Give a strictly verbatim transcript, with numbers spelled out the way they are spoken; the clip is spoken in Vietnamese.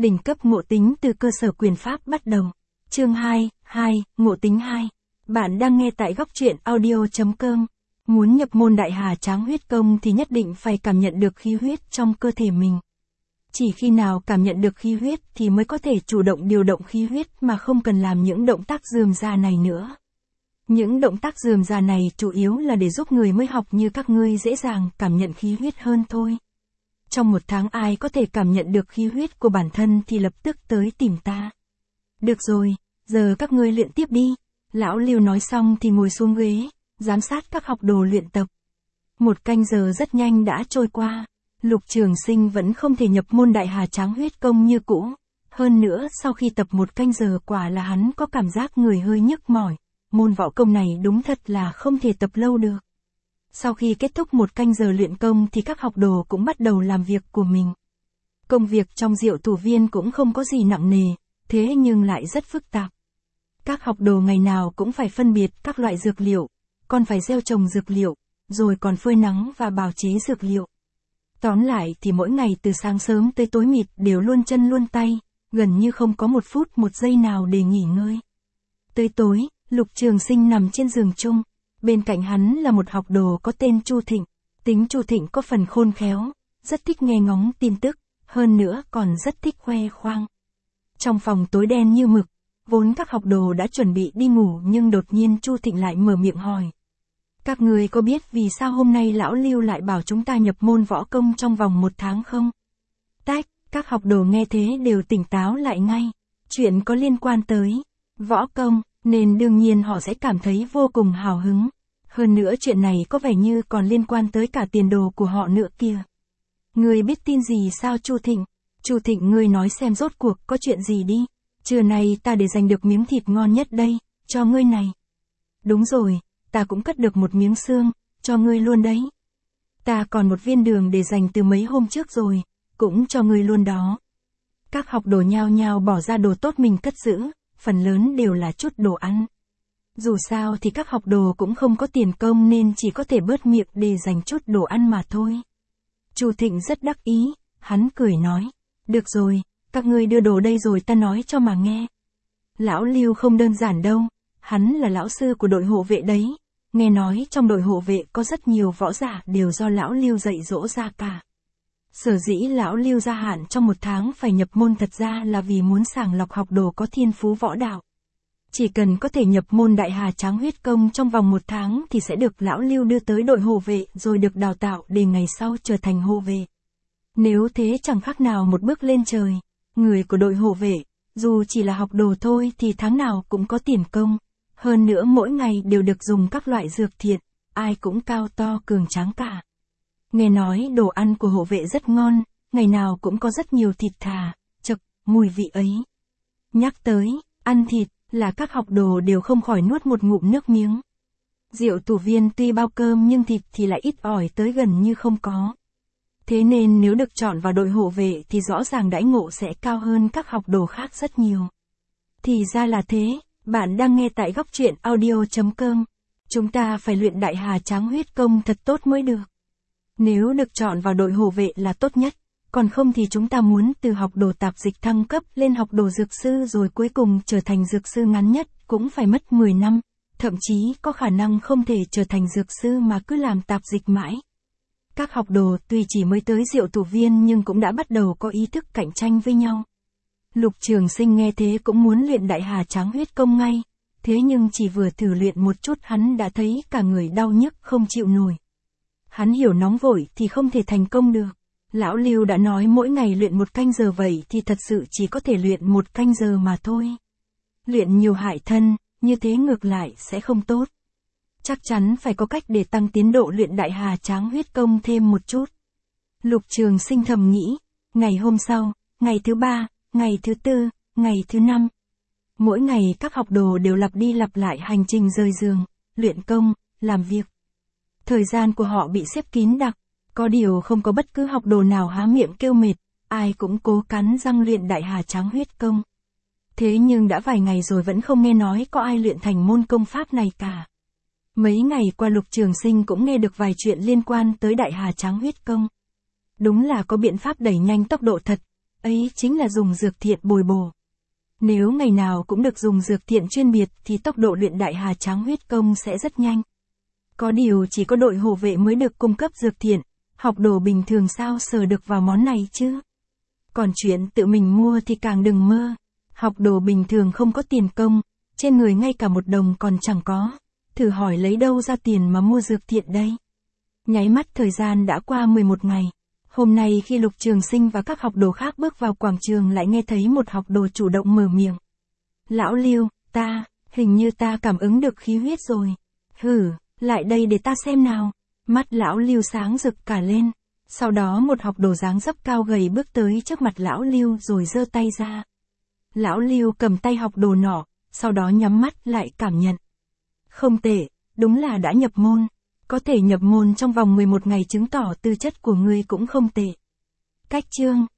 Đỉnh cấp ngộ tính từ cơ sở quyền pháp bắt đầu. Chương hai, hai, ngộ tính hai. Bạn đang nghe tại góc truyện audio chấm com. Muốn nhập môn Đại Hà Tráng Huyết Công thì nhất định phải cảm nhận được khí huyết trong cơ thể mình. Chỉ khi nào cảm nhận được khí huyết thì mới có thể chủ động điều động khí huyết mà không cần làm những động tác rườm rà này nữa. Những động tác rườm rà này chủ yếu là để giúp người mới học như các ngươi dễ dàng cảm nhận khí huyết hơn thôi. Trong một tháng ai có thể cảm nhận được khí huyết của bản thân thì lập tức tới tìm ta. Được rồi, giờ các ngươi luyện tiếp đi. Lão Lưu nói xong thì ngồi xuống ghế, giám sát các học đồ luyện tập. Một canh giờ rất nhanh đã trôi qua. Lục Trường Sinh vẫn không thể nhập môn Đại Hà Tráng Huyết Công như cũ. Hơn nữa sau khi tập một canh giờ quả là hắn có cảm giác người hơi nhức mỏi. Môn võ công này đúng thật là không thể tập lâu được. Sau khi kết thúc một canh giờ luyện công thì các học đồ cũng bắt đầu làm việc của mình. Công việc trong Diệu Thủ Viên cũng không có gì nặng nề, thế nhưng lại rất phức tạp. Các học đồ ngày nào cũng phải phân biệt các loại dược liệu, còn phải gieo trồng dược liệu, rồi còn phơi nắng và bào chế dược liệu. Tóm lại thì mỗi ngày từ sáng sớm tới tối mịt đều luôn chân luôn tay, gần như không có một phút một giây nào để nghỉ ngơi. Tới tối, Lục Trường Sinh nằm trên giường chung. Bên cạnh hắn là một học đồ có tên Chu Thịnh. Tính Chu Thịnh có phần khôn khéo, rất thích nghe ngóng tin tức, hơn nữa còn rất thích khoe khoang. Trong phòng tối đen như mực, vốn các học đồ đã chuẩn bị đi ngủ nhưng đột nhiên Chu Thịnh lại mở miệng hỏi. Các người có biết vì sao hôm nay Lão Lưu lại bảo chúng ta nhập môn võ công trong vòng một tháng không? Tách, các học đồ nghe thế đều tỉnh táo lại ngay. Chuyện có liên quan tới võ công, nên đương nhiên họ sẽ cảm thấy vô cùng hào hứng. Hơn nữa chuyện này có vẻ như còn liên quan tới cả tiền đồ của họ nữa kìa. Ngươi biết tin gì sao Chu Thịnh? Chu Thịnh ngươi nói xem rốt cuộc có chuyện gì đi. Trưa nay ta để giành được miếng thịt ngon nhất đây, cho ngươi này. Đúng rồi, ta cũng cất được một miếng xương, cho ngươi luôn đấy. Ta còn một viên đường để dành từ mấy hôm trước rồi, cũng cho ngươi luôn đó. Các học đồ nhao nhao bỏ ra đồ tốt mình cất giữ, phần lớn đều là chút đồ ăn. Dù sao thì các học đồ cũng không có tiền công nên chỉ có thể bớt miệng để dành chút đồ ăn mà thôi. Chu Thịnh rất đắc ý, hắn cười nói, được rồi, các ngươi đưa đồ đây rồi ta nói cho mà nghe. Lão Lưu không đơn giản đâu, hắn là lão sư của đội hộ vệ đấy, nghe nói trong đội hộ vệ có rất nhiều võ giả đều do lão Lưu dạy dỗ ra cả. Sở dĩ lão Lưu gia hạn trong một tháng phải nhập môn thật ra là vì muốn sàng lọc học đồ có thiên phú võ đạo. Chỉ cần có thể nhập môn Đại Hà Tráng Huyết Công trong vòng một tháng thì sẽ được lão Lưu đưa tới đội hộ vệ rồi được đào tạo để ngày sau trở thành hộ vệ. Nếu thế chẳng khác nào một bước lên trời. Người của đội hộ vệ, dù chỉ là học đồ thôi thì tháng nào cũng có tiền công. Hơn nữa mỗi ngày đều được dùng các loại dược thiện, ai cũng cao to cường tráng cả. Nghe nói đồ ăn của hộ vệ rất ngon, ngày nào cũng có rất nhiều thịt thà, chậc, mùi vị ấy. Nhắc tới, ăn thịt, là các học đồ đều không khỏi nuốt một ngụm nước miếng. Diệu Thủ Viên tuy bao cơm nhưng thịt thì lại ít ỏi tới gần như không có. Thế nên nếu được chọn vào đội hộ vệ thì rõ ràng đãi ngộ sẽ cao hơn các học đồ khác rất nhiều. Thì ra là thế, bạn đang nghe tại góc truyện audio chấm com. Chúng ta phải luyện Đại Hà Tráng Huyết Công thật tốt mới được. Nếu được chọn vào đội hộ vệ là tốt nhất, còn không thì chúng ta muốn từ học đồ tạp dịch thăng cấp lên học đồ dược sư rồi cuối cùng trở thành dược sư ngắn nhất cũng phải mất mười năm, thậm chí có khả năng không thể trở thành dược sư mà cứ làm tạp dịch mãi. Các học đồ tuy chỉ mới tới Diệu Thủ Viên nhưng cũng đã bắt đầu có ý thức cạnh tranh với nhau. Lục Trường Sinh nghe thế cũng muốn luyện Đại Hà Tráng Huyết Công ngay, thế nhưng chỉ vừa thử luyện một chút hắn đã thấy cả người đau nhức không chịu nổi. Hắn hiểu nóng vội thì không thể thành công được. Lão Lưu đã nói mỗi ngày luyện một canh giờ vậy thì thật sự chỉ có thể luyện một canh giờ mà thôi. Luyện nhiều hại thân, như thế ngược lại sẽ không tốt. Chắc chắn phải có cách để tăng tiến độ luyện Đại Hà Tráng Huyết Công thêm một chút. Lục Trường Sinh thầm nghĩ, ngày hôm sau, ngày thứ ba, ngày thứ tư, ngày thứ năm. Mỗi ngày các học đồ đều lặp đi lặp lại hành trình rời giường, luyện công, làm việc. Thời gian của họ bị xếp kín đặc, có điều không có bất cứ học đồ nào há miệng kêu mệt, ai cũng cố cắn răng luyện Đại Hà Tráng Huyết Công. Thế nhưng đã vài ngày rồi vẫn không nghe nói có ai luyện thành môn công pháp này cả. Mấy ngày qua Lục Trường Sinh cũng nghe được vài chuyện liên quan tới Đại Hà Tráng Huyết Công. Đúng là có biện pháp đẩy nhanh tốc độ thật, ấy chính là dùng dược thiện bồi bổ. Nếu ngày nào cũng được dùng dược thiện chuyên biệt thì tốc độ luyện đại hà tráng huyết công sẽ rất nhanh. Có điều chỉ có đội hộ vệ mới được cung cấp dược thiện, học đồ bình thường sao sờ được vào món này chứ? Còn chuyện tự mình mua thì càng đừng mơ. Học đồ bình thường không có tiền công, trên người ngay cả một đồng còn chẳng có. Thử hỏi lấy đâu ra tiền mà mua dược thiện đây? Nháy mắt thời gian đã qua mười một ngày. Hôm nay khi Lục Trường Sinh và các học đồ khác bước vào quảng trường lại nghe thấy một học đồ chủ động mở miệng. Lão Lưu, ta, hình như ta cảm ứng được khí huyết rồi. Hử, lại đây để ta xem nào. Mắt lão Lưu sáng rực cả lên. Sau đó một học đồ dáng dấp cao gầy bước tới trước mặt lão Lưu rồi giơ tay ra. Lão Lưu cầm tay học đồ nọ, sau đó nhắm mắt lại cảm nhận. Không tệ, đúng là đã nhập môn. Có thể nhập môn trong vòng mười một ngày chứng tỏ tư chất của ngươi cũng không tệ. Cách chương